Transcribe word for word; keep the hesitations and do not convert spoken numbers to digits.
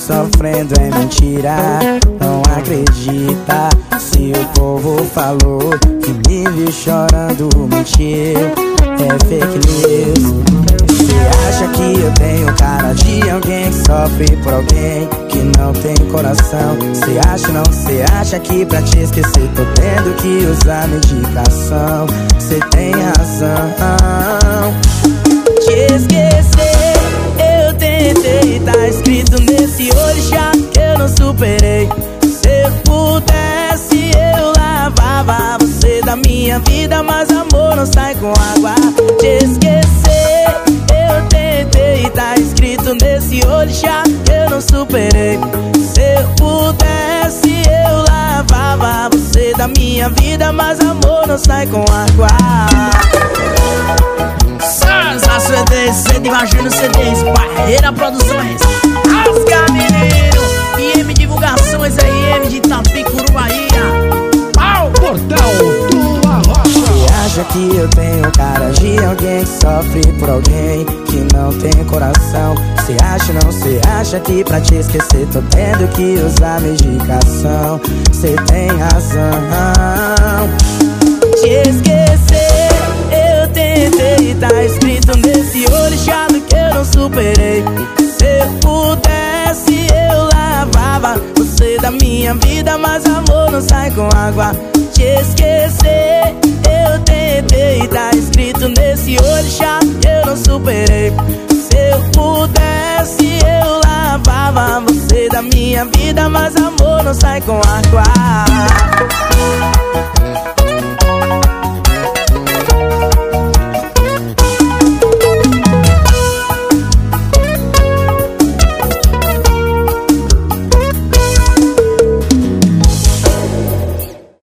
sofrendo é mentira. Não acredita se o povo falou que me viu chorando, mentiu. É fake news. Cê acha que eu tenho cara de alguém que sofre por alguém que não tem coração? Cê acha não, cê acha que pra te esquecer tô tendo que usar medicação? Cê tem razão. Te esquecer eu tentei, tá escrito nesse orixá que eu não superei. Se eu pudesse eu lavava você da minha vida, mas amor não sai com água. Te esquecer eu tentei, tá escrito nesse orixá que eu não superei. Se eu pudesse eu lavava você da minha vida, mas amor não sai com água. Sansa C Ds, C D Imagina C Ds, Barreira Produções, Rasga Mineiro, I M Divulgações, A I M de Itapicuru, Bahia. Pau! Portal do Arrocha. Você acha que eu tenho cara de alguém que sofre por alguém que não tem coração? Você acha não, você acha que pra te esquecer tô tendo que usar medicação? Você tem razão. Te esquecer eu tentei, tá escrito nesse orixá que eu não superei. Se eu pudesse eu lavava você da minha vida, mas amor não sai com água. Te esquecer eu tentei, tá escrito nesse orixá que eu não superei. Se eu pudesse eu lavava você da minha vida, mas amor não sai com água.